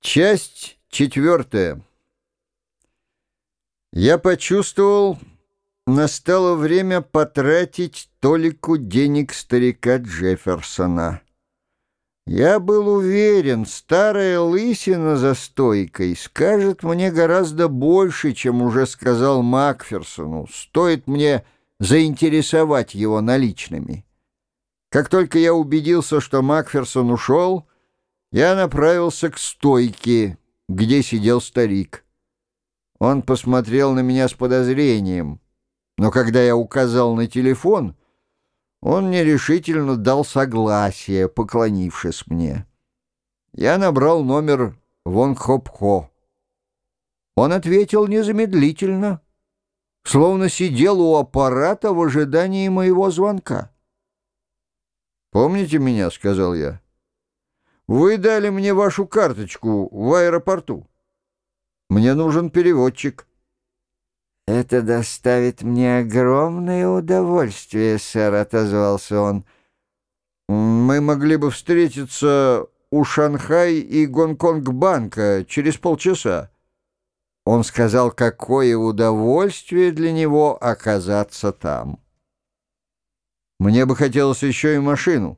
Часть четвертая. Я почувствовал, настало время потратить толику денег старика Джефферсона. Я был уверен, старая лысина за стойкой скажет мне гораздо больше, чем уже сказал Макферсону. Стоит мне заинтересовать его наличными. Как только я убедился, что Макферсон ушел, я направился к стойке, где сидел старик. Он посмотрел на меня с подозрением, но когда я указал на телефон, он нерешительно дал согласие, поклонившись мне. Я набрал номер Вонхопхо. Он ответил незамедлительно, словно сидел у аппарата в ожидании моего звонка. «Помните меня?» — сказал я. «Вы дали мне вашу карточку в аэропорту. Мне нужен переводчик». «Это доставит мне огромное удовольствие, сэр», — отозвался он. «Мы могли бы встретиться у Шанхай и Гонконг-банка через полчаса». Он сказал, какое удовольствие для него оказаться там. «Мне бы хотелось еще и машину».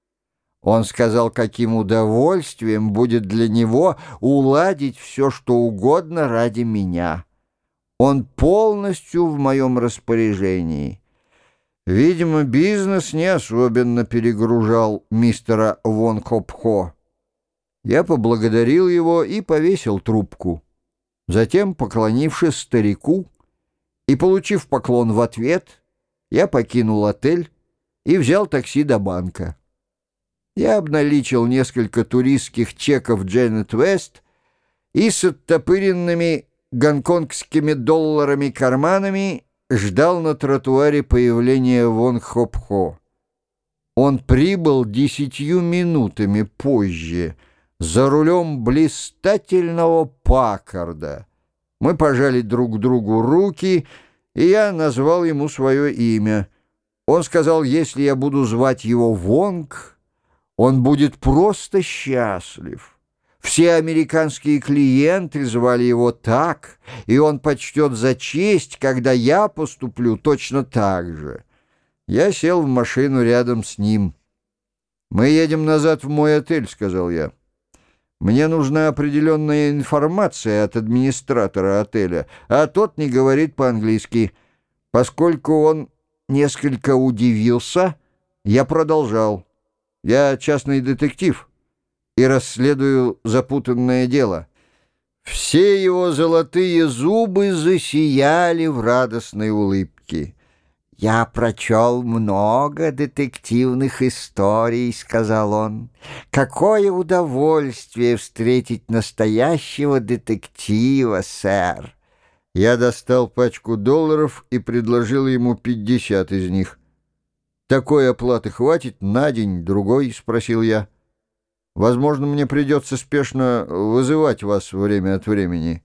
Он сказал, каким удовольствием будет для него уладить все, что угодно ради меня. Он полностью в моем распоряжении. Видимо, бизнес не особенно перегружал мистера Вонхопхо. Я поблагодарил его и повесил трубку. Затем, поклонившись старику и получив поклон в ответ, я покинул отель и взял такси до банка. Я обналичил несколько туристских чеков Дженнет Вест и с оттопыренными гонконгскими долларами карманами ждал на тротуаре появления Вонхопхо. Он прибыл 10 минутами позже за рулем блистательного Паккарда. Мы пожали друг другу руки, и я назвал ему свое имя. Он сказал, если я буду звать его Вонг, он будет просто счастлив. Все американские клиенты звали его так, и он почтет за честь, когда я поступлю точно так же. Я сел в машину рядом с ним. «Мы едем назад в мой отель», — сказал я. «Мне нужна определенная информация от администратора отеля, а тот не говорит по-английски». Поскольку он несколько удивился, я продолжал. «Я частный детектив и расследую запутанное дело». Все его золотые зубы засияли в радостной улыбке. «Я прочел много детективных историй», — сказал он. «Какое удовольствие встретить настоящего детектива, сэр». Я достал пачку долларов и предложил ему 50 из них. «Такой оплаты хватит на день-другой?» — спросил я. «Возможно, мне придется спешно вызывать вас время от времени».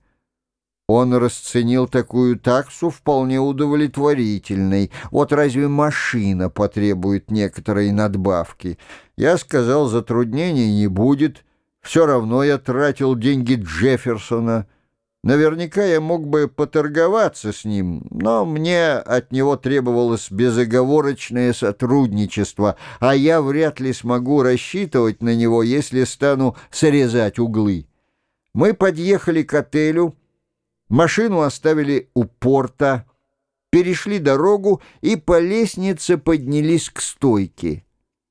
Он расценил такую таксу вполне удовлетворительной. Вот разве машина потребует некоторой надбавки? Я сказал, затруднений не будет. Все равно я тратил деньги Джефферсона. Наверняка я мог бы поторговаться с ним, но мне от него требовалось безоговорочное сотрудничество, а я вряд ли смогу рассчитывать на него, если стану срезать углы. Мы подъехали к отелю, машину оставили у порта, перешли дорогу и по лестнице поднялись к стойке.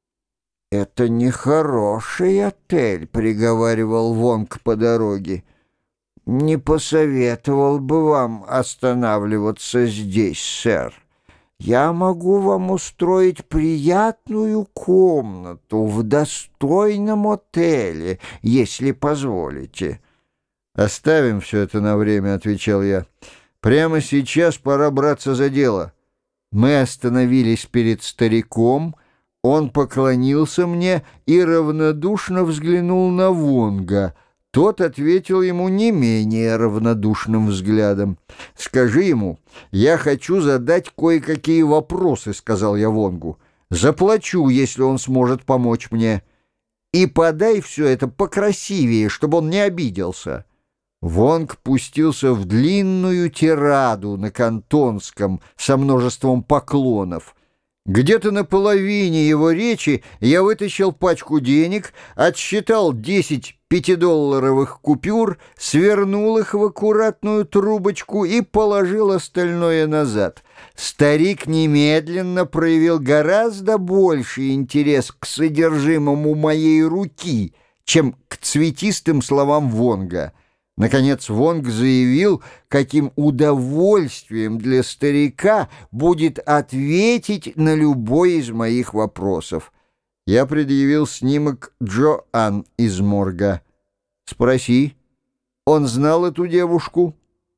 «Это нехороший отель», — приговаривал Вонг по дороге. «Не посоветовал бы вам останавливаться здесь, сэр. Я могу вам устроить приятную комнату в достойном отеле, если позволите». «Оставим все это на время», — отвечал я. «Прямо сейчас пора браться за дело». Мы остановились перед стариком, он поклонился мне и равнодушно взглянул на Вонга. Тот ответил ему не менее равнодушным взглядом. «Скажи ему, я хочу задать кое-какие вопросы», — сказал я Вонгу. «Заплачу, если он сможет помочь мне». и подай все это покрасивее, чтобы он не обиделся». Вонг пустился в длинную тираду на кантонском со множеством поклонов. Где-то на половине его речи я вытащил пачку денег, отсчитал 10 пятидолларовых купюр, свернул их в аккуратную трубочку и положил остальное назад. Старик немедленно проявил гораздо больший интерес к содержимому моей руки, чем к цветистым словам Вонга. Наконец Вонг заявил, каким удовольствием для старика будет ответить на любой из моих вопросов. Я предъявил снимок Джоан из морга. «Спроси, он знал эту девушку?»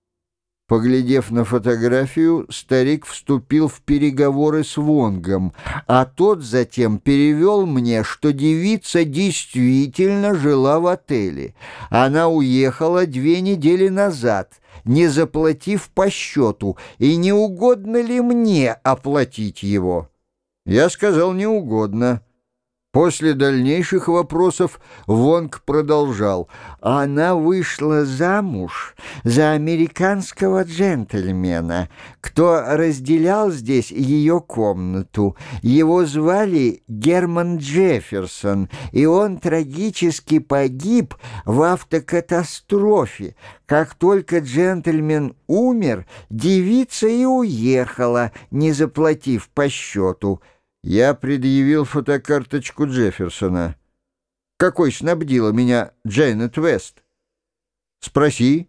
Поглядев на фотографию, старик вступил в переговоры с Вонгом, а тот затем перевел мне, что девица действительно жила в отеле. Она уехала 2 недели назад, не заплатив по счету, и не угодно ли мне оплатить его? Я сказал, не угодно. После дальнейших вопросов Вонг продолжал. Она вышла замуж за американского джентльмена, кто разделял здесь ее комнату. Его звали Герман Джефферсон, и он трагически погиб в автокатастрофе. Как только джентльмен умер, девица и уехала, не заплатив по счету. Я предъявил фотокарточку Джефферсона. «Какой снабдила меня Джейнет Вест?» «Спроси».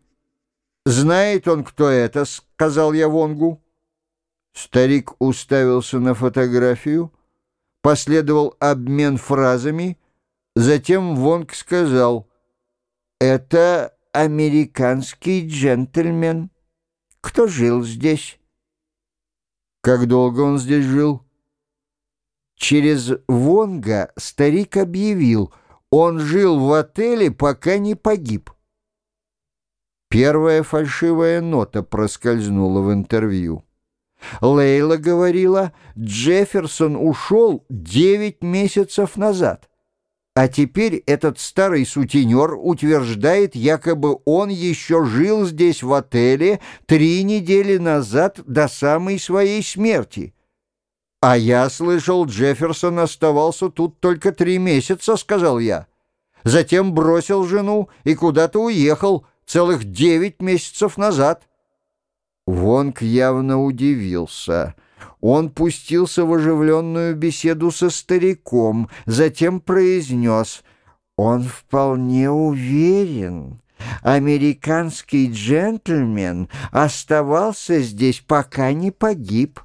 «Знает он, кто это?» — сказал я Вонгу. Старик уставился на фотографию. Последовал обмен фразами. Затем Вонг сказал: «Это американский джентльмен. Кто жил здесь?» «Как долго он здесь жил?» Через Вонга старик объявил: он жил в отеле, пока не погиб. Первая фальшивая нота проскользнула в интервью. Лейла говорила, Джефферсон ушел 9 месяцев назад, а теперь этот старый сутенер утверждает, якобы он еще жил здесь в отеле 3 недели назад до самой своей смерти. «А я слышал, Джефферсон оставался тут только 3 месяца», — сказал я. «Затем бросил жену и куда-то уехал целых 9 месяцев назад». Вонг явно удивился. Он пустился в оживленную беседу со стариком, затем произнес: «Он вполне уверен. Американский джентльмен оставался здесь, пока не погиб».